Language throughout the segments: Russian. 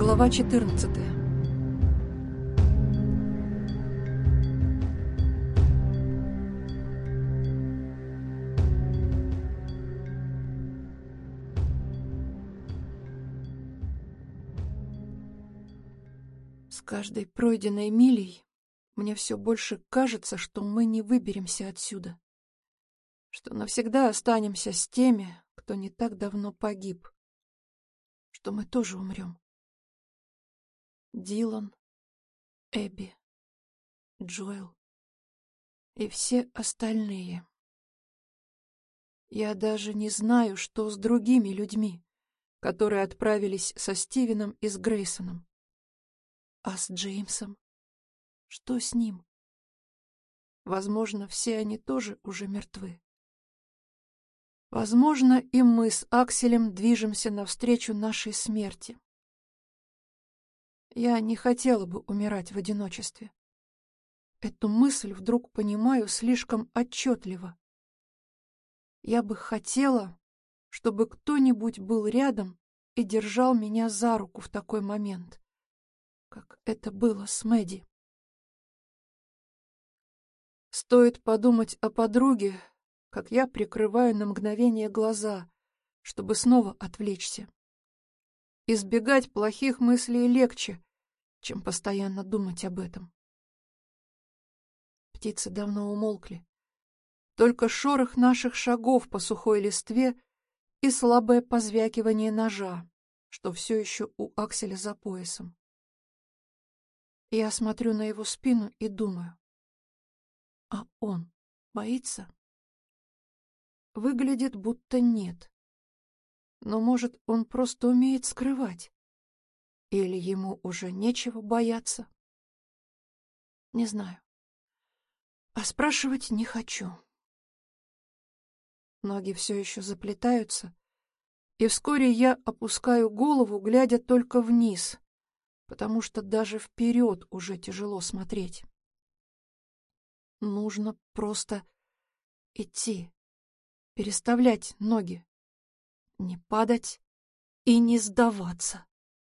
Глава 14. С каждой пройденной милей мне все больше кажется, что мы не выберемся отсюда, что навсегда останемся с теми, кто не так давно погиб, что мы тоже умрем. Дилан, Эбби, Джоэл и все остальные. Я даже не знаю, что с другими людьми, которые отправились со Стивеном и с Грейсоном. А с Джеймсом? Что с ним? Возможно, все они тоже уже мертвы. Возможно, и мы с Акселем движемся навстречу нашей смерти. Я не хотела бы умирать в одиночестве. Эту мысль вдруг понимаю слишком отчетливо. Я бы хотела, чтобы кто-нибудь был рядом и держал меня за руку в такой момент, как это было с Мэдди. Стоит подумать о подруге, как я прикрываю на мгновение глаза, чтобы снова отвлечься. Избегать плохих мыслей легче, чем постоянно думать об этом. Птицы давно умолкли. Только шорох наших шагов по сухой листве и слабое позвякивание ножа, что все еще у Акселя за поясом. Я смотрю на его спину и думаю, а он боится? Выглядит, будто нет. Но, может, он просто умеет скрывать? Или ему уже нечего бояться? Не знаю. А спрашивать не хочу. Ноги все еще заплетаются, и вскоре я опускаю голову, глядя только вниз, потому что даже вперед уже тяжело смотреть. Нужно просто идти, переставлять ноги, не падать и не сдаваться.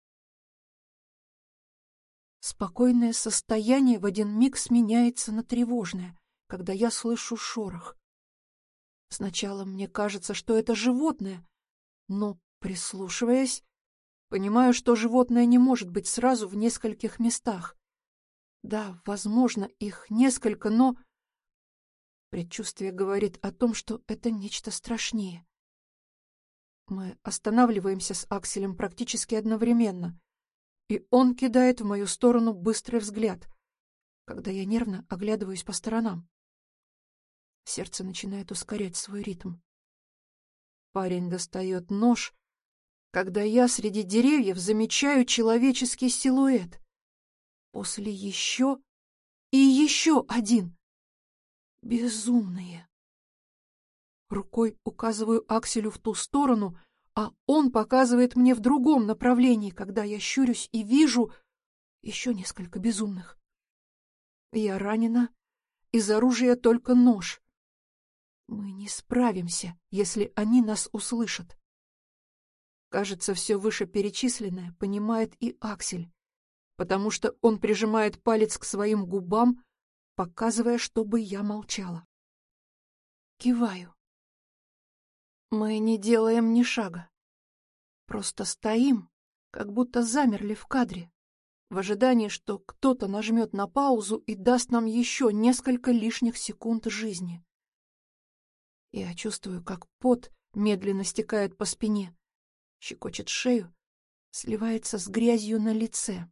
Спокойное состояние в один миг сменяется на тревожное, когда я слышу шорох. Сначала мне кажется, что это животное, но, прислушиваясь, понимаю, что животное не может быть сразу в нескольких местах. Да, возможно, их несколько, но предчувствие говорит о том, что это нечто страшнее. Мы останавливаемся с Акселем практически одновременно, и он кидает в мою сторону быстрый взгляд, когда я нервно оглядываюсь по сторонам. Сердце начинает ускорять свой ритм. Парень достает нож, когда я среди деревьев замечаю человеческий силуэт. После еще и еще один. Безумные. Рукой указываю Акселю в ту сторону, а он показывает мне в другом направлении, когда я щурюсь и вижу еще несколько безумных. Я ранена, из оружия только нож. Мы не справимся, если они нас услышат. Кажется, все вышеперечисленное понимает и Аксель, потому что он прижимает палец к своим губам, показывая, чтобы я молчала. Киваю. Мы не делаем ни шага. Просто стоим, как будто замерли в кадре, в ожидании, что кто-то нажмет на паузу и даст нам еще несколько лишних секунд жизни. Я чувствую, как пот медленно стекает по спине, щекочет шею, сливается с грязью на лице.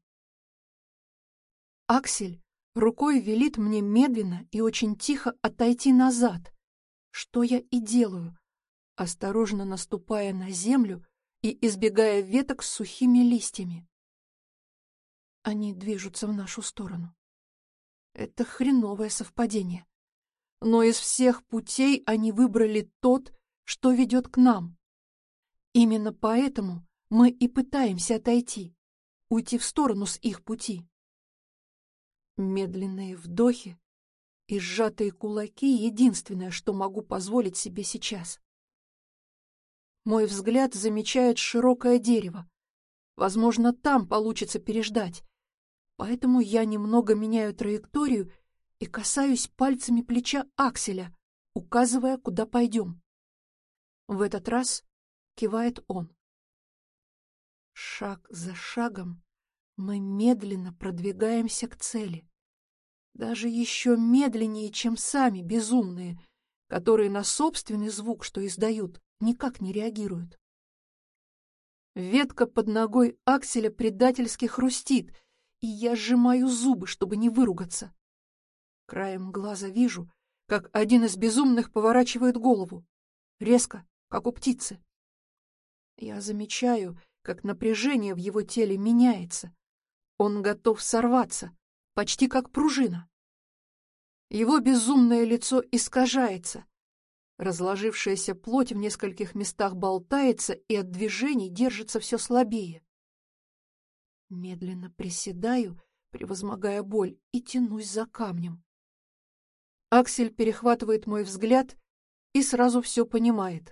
Аксель рукой велит мне медленно и очень тихо отойти назад, что я и делаю, осторожно наступая на землю и избегая веток с сухими листьями. Они движутся в нашу сторону. Это хреновое совпадение. Но из всех путей они выбрали тот, что ведет к нам. Именно поэтому мы и пытаемся отойти, уйти в сторону с их пути. Медленные вдохи и сжатые кулаки — единственное, что могу позволить себе сейчас. Мой взгляд замечает широкое дерево, Возможно, там получится переждать. Поэтому я немного меняю траекторию и касаюсь пальцами плеча Акселя, указывая, куда пойдем. В этот раз кивает он. Шаг за шагом мы медленно продвигаемся к цели. Даже еще медленнее, чем сами безумные, которые на собственный звук, что издают, никак не реагируют. Ветка под ногой Акселя предательски хрустит, и я сжимаю зубы, чтобы не выругаться. Краем глаза вижу, как один из безумных поворачивает голову. Резко, как у птицы. Я замечаю, как напряжение в его теле меняется. Он готов сорваться, почти как пружина. Его безумное лицо искажается. Разложившаяся плоть в нескольких местах болтается и от движений держится все слабее. Медленно приседаю, превозмогая боль, и тянусь за камнем. Аксель перехватывает мой взгляд и сразу все понимает.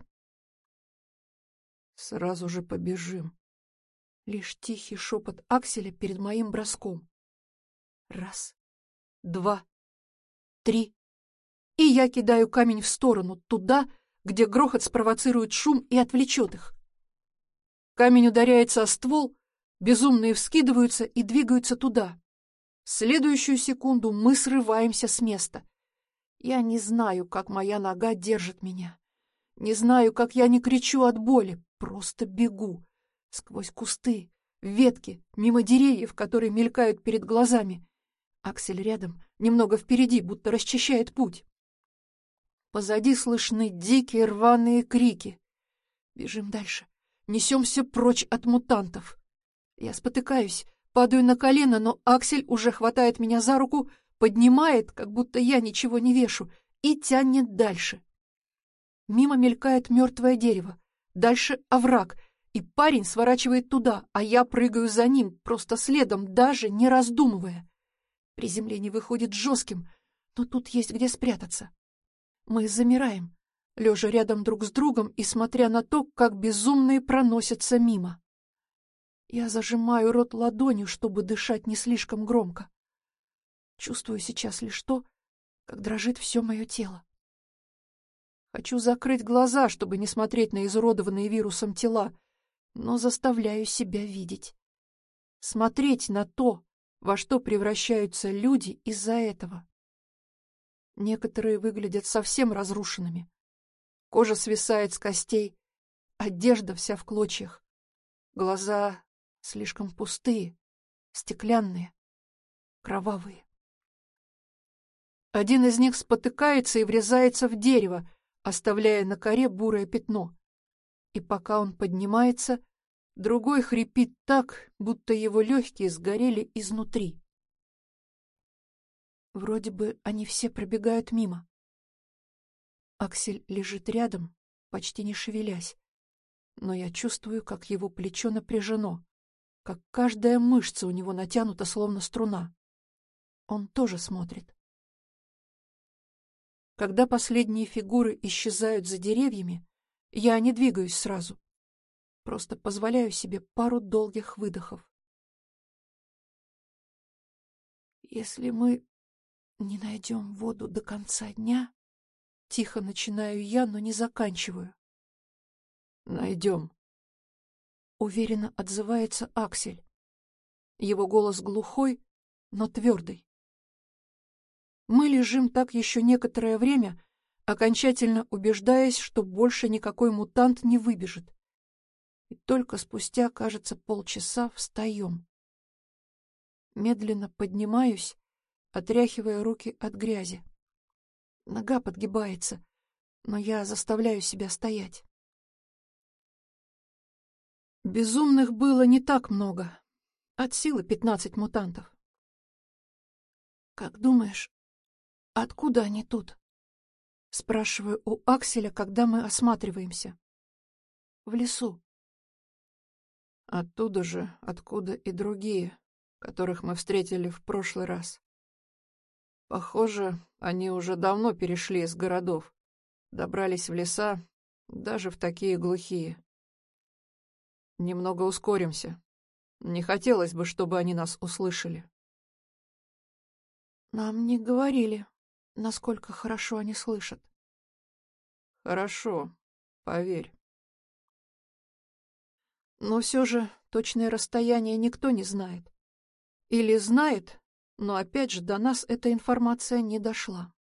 «Сразу же побежим». Лишь тихий шепот Акселя перед моим броском. 1, 2, 3. И я кидаю камень в сторону, туда, где грохот спровоцирует шум и отвлечет их. Камень ударяется о ствол, безумные вскидываются и двигаются туда. В следующую секунду мы срываемся с места. Я не знаю, как моя нога держит меня. Не знаю, как я не кричу от боли, просто бегу. Сквозь кусты, ветки, мимо деревьев, которые мелькают перед глазами. Аксель рядом, немного впереди, будто расчищает путь. Позади слышны дикие рваные крики. Бежим дальше. Несемся прочь от мутантов. Я спотыкаюсь, падаю на колено, но Аксель уже хватает меня за руку, поднимает, как будто я ничего не вешу, и тянет дальше. Мимо мелькает мертвое дерево. Дальше овраг, и парень сворачивает туда, а я прыгаю за ним, просто следом, даже не раздумывая. Приземление выходит жестким, но тут есть где спрятаться. Мы замираем, лежа рядом друг с другом и смотря на то, как безумные проносятся мимо. Я зажимаю рот ладонью, чтобы дышать не слишком громко. Чувствую сейчас лишь то, как дрожит все мое тело. Хочу закрыть глаза, чтобы не смотреть на изуродованные вирусом тела, но заставляю себя видеть. Смотреть на то, во что превращаются люди из-за этого. Некоторые выглядят совсем разрушенными. Кожа свисает с костей, одежда вся в клочьях. Глаза слишком пустые, стеклянные, кровавые. Один из них спотыкается и врезается в дерево, оставляя на коре бурое пятно. И пока он поднимается, другой хрипит так, будто его легкие сгорели изнутри. Вроде бы они все пробегают мимо. Аксель лежит рядом, почти не шевелясь, но я чувствую, как его плечо напряжено, как каждая мышца у него натянута, словно струна. Он тоже смотрит. Когда последние фигуры исчезают за деревьями, я не двигаюсь сразу. Просто позволяю себе пару долгих выдохов. Если мы не найдем воду до конца дня, тихо начинаю я, но не заканчиваю. Найдем. Уверенно отзывается Аксель. Его голос глухой, но твердый. Мы лежим так еще некоторое время, окончательно убеждаясь, что больше никакой мутант не выбежит. И только спустя, кажется, полчаса встаем. Медленно поднимаюсь, отряхивая руки от грязи. Нога подгибается, но я заставляю себя стоять. Безумных было не так много. От силы 15 мутантов. «Как думаешь, откуда они тут?» Спрашиваю у Акселя, когда мы осматриваемся. «В лесу». «Оттуда же, откуда и другие, которых мы встретили в прошлый раз. Похоже, они уже давно перешли из городов, добрались в леса, даже в такие глухие. Немного ускоримся, Не хотелось бы, чтобы они нас услышали. Нам не говорили, насколько хорошо они слышат. Хорошо, поверь. Но все же точное расстояние никто не знает. Или знает, но опять же до нас эта информация не дошла.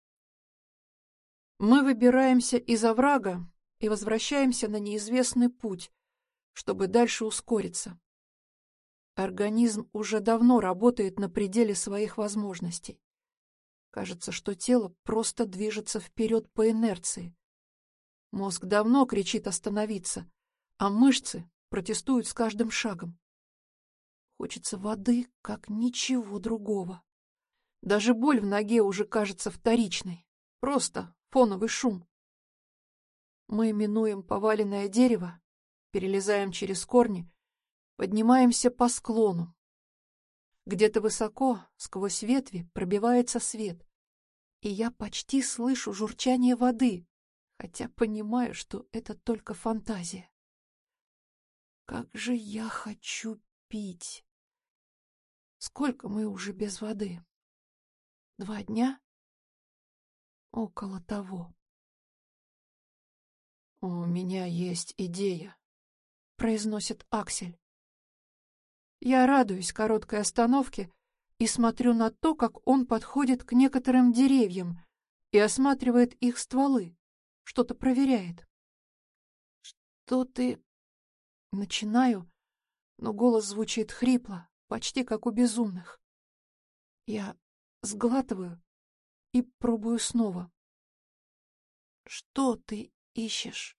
Мы выбираемся из оврага и возвращаемся на неизвестный путь, чтобы дальше ускориться. Организм уже давно работает на пределе своих возможностей. Кажется, что тело просто движется вперед по инерции. Мозг давно кричит остановиться, а мышцы протестуют с каждым шагом. Хочется воды, как ничего другого. Даже боль в ноге уже кажется вторичной. Просто фоновый шум. Мы минуем поваленное дерево, перелезаем через корни, поднимаемся по склону. Где-то высоко, сквозь ветви, пробивается свет, и я почти слышу журчание воды, хотя понимаю, что это только фантазия. Как же я хочу пить! Сколько мы уже без воды? 2 дня? Около того. «У меня есть идея», — произносит Аксель. Я радуюсь короткой остановке и смотрю на то, как он подходит к некоторым деревьям и осматривает их стволы, что-то проверяет. «Что ты...» Начинаю, но голос звучит хрипло, почти как у безумных. Я сглатываю и пробую снова. «Что ты ищешь?»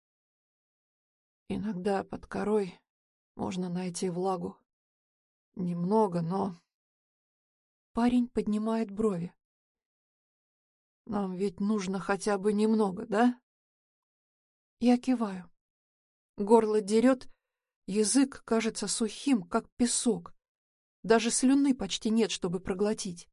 Иногда под корой можно найти влагу. Немного, но... Парень поднимает брови. Нам ведь нужно хотя бы немного, да? Я киваю. Горло дерет, язык кажется сухим, как песок. Даже слюны почти нет, чтобы проглотить.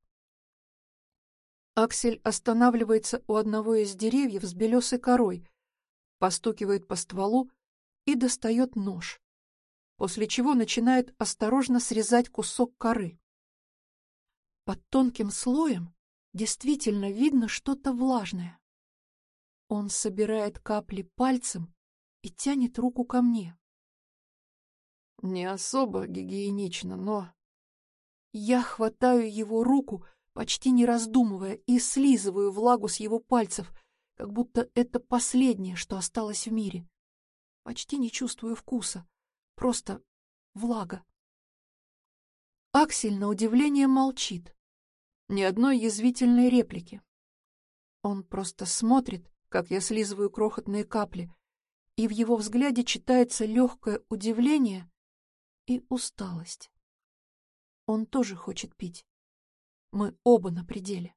Аксель останавливается у одного из деревьев с белесой корой, постукивает по стволу и достает нож, после чего начинает осторожно срезать кусок коры. Под тонким слоем действительно видно что-то влажное. Он собирает капли пальцем и тянет руку ко мне. Не особо гигиенично, но... Я хватаю его руку, почти не раздумывая, и слизываю влагу с его пальцев, как будто это последнее, что осталось в мире. Почти не чувствую вкуса, просто влага. Аксель, на удивление, молчит. Ни одной язвительной реплики. Он просто смотрит, как я слизываю крохотные капли, и в его взгляде читается легкое удивление и усталость. Он тоже хочет пить. Мы оба на пределе.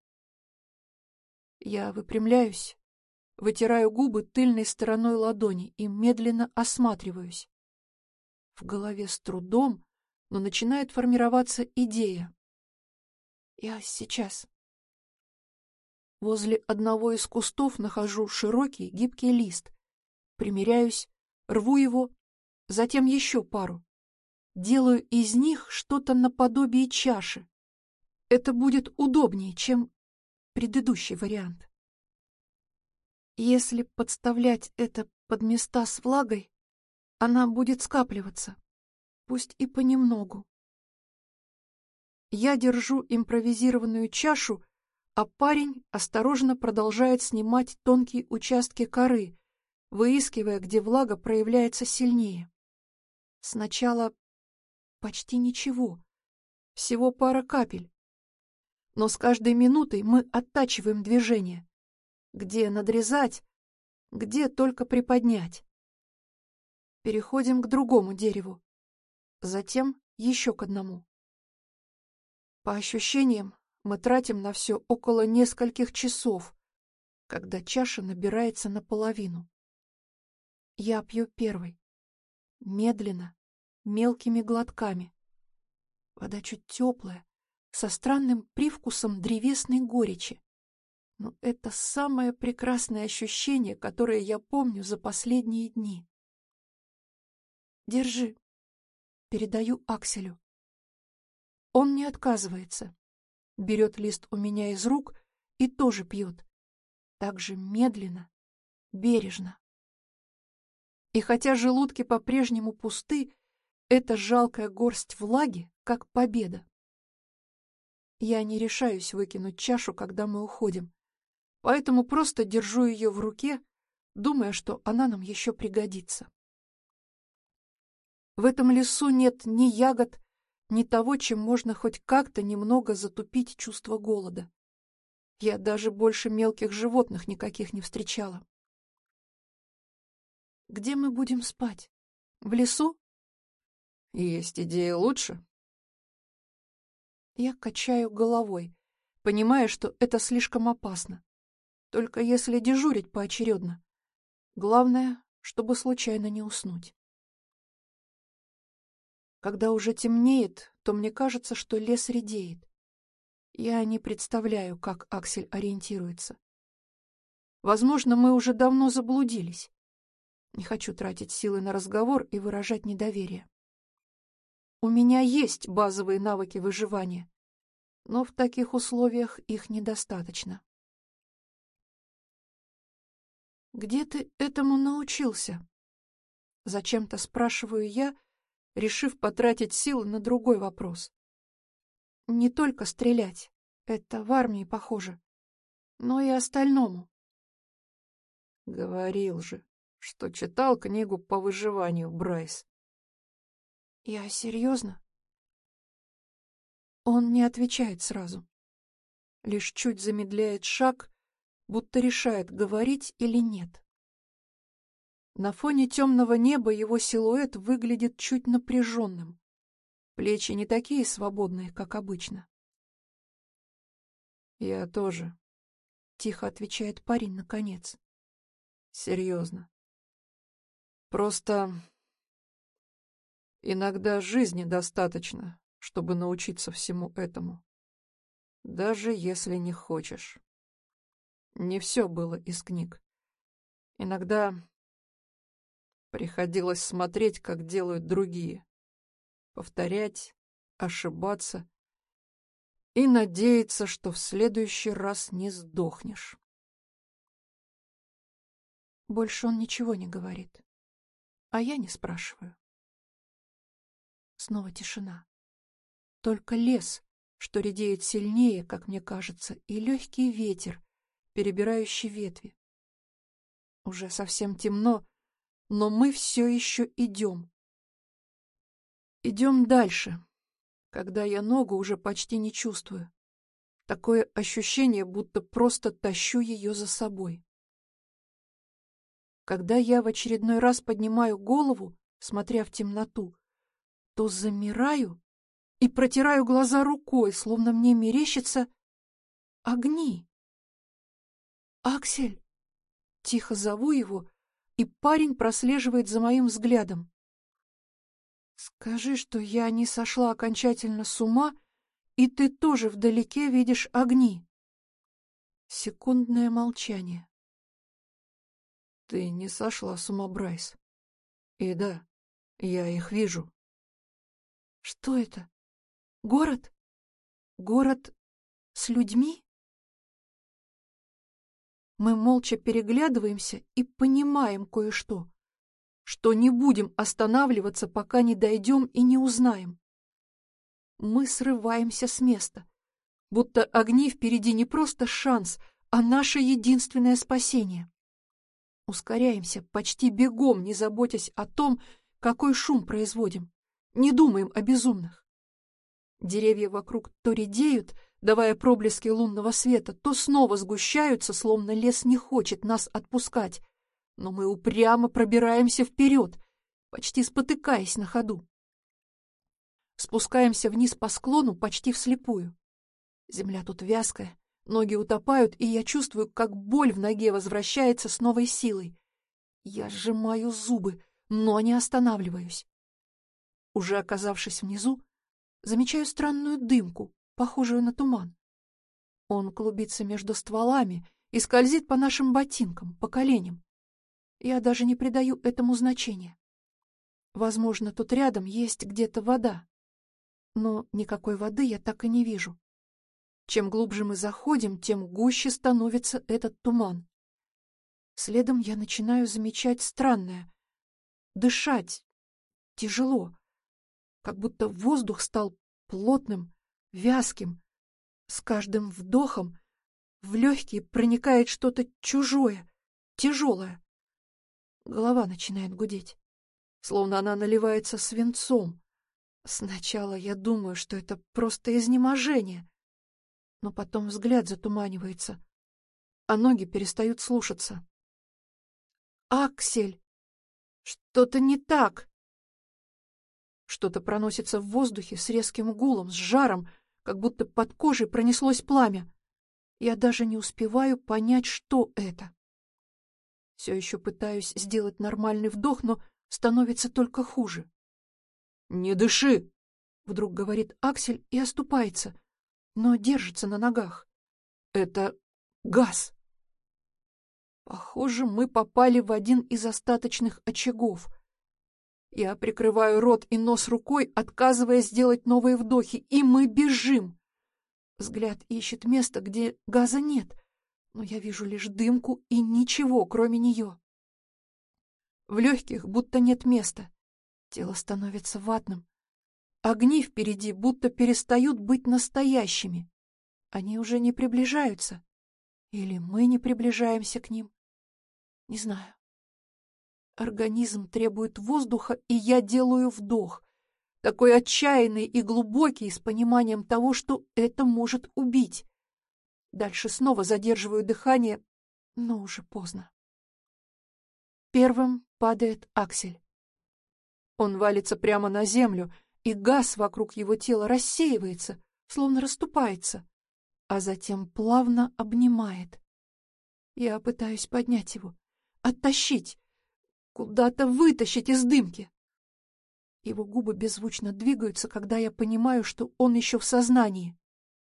Я выпрямляюсь, вытираю губы тыльной стороной ладони и медленно осматриваюсь. В голове с трудом, но начинает формироваться идея. Я сейчас. Возле одного из кустов нахожу широкий гибкий лист. Примеряюсь, рву его, затем еще пару. Делаю из них что-то наподобие чаши. Это будет удобнее, чем предыдущий вариант. Если подставлять это под места с влагой, она будет скапливаться, пусть и понемногу. Я держу импровизированную чашу, а парень осторожно продолжает снимать тонкие участки коры, выискивая, где влага проявляется сильнее. Сначала почти ничего, всего пара капель. Но с каждой минутой мы оттачиваем движение. Где надрезать, где только приподнять. Переходим к другому дереву, затем еще к одному. По ощущениям, мы тратим на все около нескольких часов, когда чаша набирается наполовину. Я пью первой, медленно, мелкими глотками. Вода чуть теплая, со странным привкусом древесной горечи. Но это самое прекрасное ощущение, которое я помню за последние дни. Держи. передаю Акселю. Он не отказывается, берет лист у меня из рук и тоже пьет. Так же медленно, бережно. И хотя желудки по-прежнему пусты, эта жалкая горсть влаги, как победа. Я не решаюсь выкинуть чашу, когда мы уходим, поэтому просто держу ее в руке, думая, что она нам еще пригодится. В этом лесу нет ни ягод, ни того, чем можно хоть как-то немного затупить чувство голода. Я даже больше мелких животных никаких не встречала. Где мы будем спать? В лесу? Есть идея лучше? Я качаю головой, понимая, что это слишком опасно. Только если дежурить поочередно. Главное, чтобы случайно не уснуть. Когда уже темнеет, то мне кажется, что лес редеет. Я не представляю, как Аксель ориентируется. Возможно, мы уже давно заблудились. Не хочу тратить силы на разговор и выражать недоверие. У меня есть базовые навыки выживания, но в таких условиях их недостаточно. «Где ты этому научился?» Зачем-то спрашиваю я, решив потратить силы на другой вопрос. Не только стрелять, это в армии похоже, но и остальному. Говорил же, что читал книгу по выживанию, Брайс. Я серьезно? Он не отвечает сразу. Лишь чуть замедляет шаг, будто решает, говорить или нет. На фоне темного неба его силуэт выглядит чуть напряженным. Плечи не такие свободные, как обычно. Я тоже, — тихо отвечает парень наконец. серьезно. Просто иногда жизни достаточно, чтобы научиться всему этому. Даже если не хочешь. Не все было из книг. Иногда приходилось смотреть, как делают другие. Повторять, ошибаться и надеяться, что в следующий раз не сдохнешь. Больше он ничего не говорит, а я не спрашиваю. Снова тишина. Только лес, что редеет сильнее, как мне кажется, и легкий ветер, перебирающий ветви. Уже совсем темно, но мы все еще идем. Идем дальше, когда я ногу уже почти не чувствую. Такое ощущение, будто просто тащу ее за собой. Когда я в очередной раз поднимаю голову, смотря в темноту, то замираю и протираю глаза рукой, словно мне мерещится огни. «Аксель!» — тихо зову его, и парень прослеживает за моим взглядом. «Скажи, что я не сошла окончательно с ума, и ты тоже вдалеке видишь огни». Секундное молчание. Ты не сошла с ума, Брайс. И да, я их вижу. Что это? Город? Город с людьми? Мы молча переглядываемся и понимаем кое-что, что не будем останавливаться, пока не дойдем и не узнаем. Мы срываемся с места, будто огни впереди не просто шанс, а наше единственное спасение. Ускоряемся почти бегом, не заботясь о том, какой шум производим. Не думаем о безумных. Деревья вокруг то редеют, давая проблески лунного света, то снова сгущаются, словно лес не хочет нас отпускать. Но мы упрямо пробираемся вперед, почти спотыкаясь на ходу. Спускаемся вниз по склону почти вслепую. Земля тут вязкая, ноги утопают, и я чувствую, как боль в ноге возвращается с новой силой. Я сжимаю зубы, но не останавливаюсь. Уже оказавшись внизу, замечаю странную дымку, похожую на туман. Он клубится между стволами и скользит по нашим ботинкам, по коленям. Я даже не придаю этому значения. Возможно, тут рядом есть где-то вода. Но никакой воды я так и не вижу. Чем глубже мы заходим, тем гуще становится этот туман. Следом я начинаю замечать странное. Дышать тяжело, как будто воздух стал плотным, вязким. С каждым вдохом в легкие проникает что-то чужое, тяжелое. Голова начинает гудеть, словно она наливается свинцом. Сначала я думаю, что это просто изнеможение, но потом взгляд затуманивается, а ноги перестают слушаться. «Аксель! Что-то не так!» Что-то проносится в воздухе с резким гулом, с жаром, как будто под кожей пронеслось пламя. Я даже не успеваю понять, что это. Все еще пытаюсь сделать нормальный вдох, но становится только хуже. «Не дыши!» — вдруг говорит Аксель и оступается, но держится на ногах. «Это газ!» Похоже, мы попали в один из остаточных очагов. Я прикрываю рот и нос рукой, отказываясь сделать новые вдохи, и мы бежим. Взгляд ищет место, где газа нет, но я вижу лишь дымку и ничего, кроме нее. В легких будто нет места. Тело становится ватным. Огни впереди будто перестают быть настоящими. Они уже не приближаются. Или мы не приближаемся к ним. Не знаю. Организм требует воздуха, и я делаю вдох. Такой отчаянный и глубокий, с пониманием того, что это может убить. Дальше снова задерживаю дыхание, но уже поздно. Первым падает Аксель. Он валится прямо на землю, и газ вокруг его тела рассеивается, словно расступается, а затем плавно обнимает. Я пытаюсь поднять его, оттащить, куда-то вытащить из дымки. Его губы беззвучно двигаются, когда я понимаю, что он еще в сознании.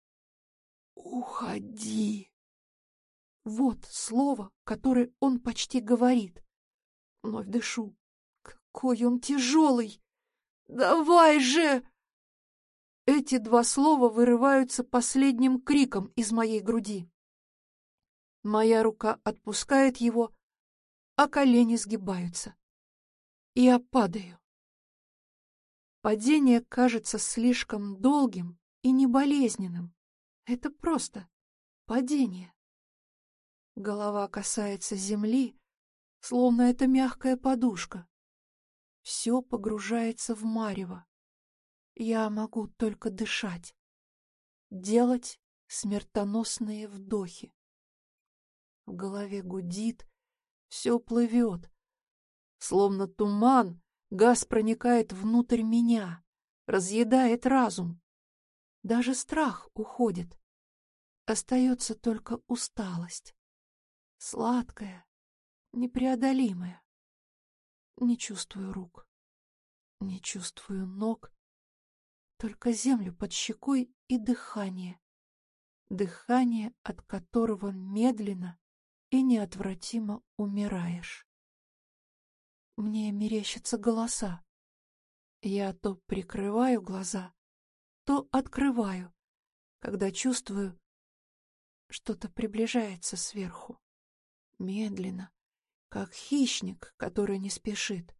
«Уходи!» Вот слово, которое он почти говорит. Вновь дышу. Какой он тяжелый! Давай же! Эти два слова вырываются последним криком из моей груди. Моя рука отпускает его, а колени сгибаются. Я падаю. Падение кажется слишком долгим и неболезненным. Это просто падение. Голова касается земли, словно это мягкая подушка. Все погружается в марево. Я могу только дышать, делать смертоносные вдохи. В голове гудит, все плывет. Словно туман, газ проникает внутрь меня, разъедает разум. Даже страх уходит. Остается только усталость. Сладкая, непреодолимая. Не чувствую рук, не чувствую ног, только землю под щекой и дыхание. Дыхание, от которого медленно и неотвратимо умираешь. Мне мерещатся голоса. Я то прикрываю глаза, то открываю, когда чувствую, что-то приближается сверху. Медленно, как хищник, который не спешит.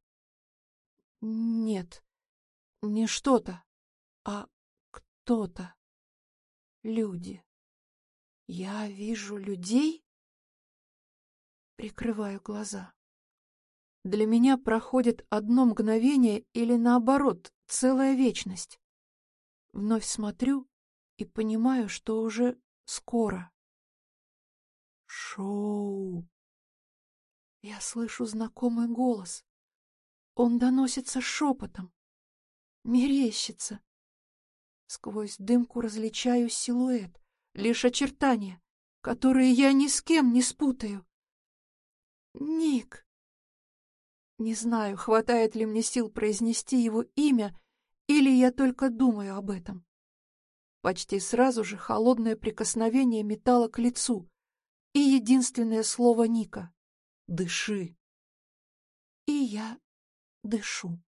Нет, не что-то, а кто-то. Люди. Я вижу людей? Прикрываю глаза. Для меня проходит одно мгновение или, наоборот, целая вечность. Вновь смотрю и понимаю, что уже скоро. Шоу. Я слышу знакомый голос. Он доносится шепотом. Мерещится. Сквозь дымку различаю силуэт, лишь очертания, которые я ни с кем не спутаю. Ник. Не знаю, хватает ли мне сил произнести его имя, или я только думаю об этом. Почти сразу же холодное прикосновение металла к лицу и единственное слово Ника — «Дыши». И я дышу.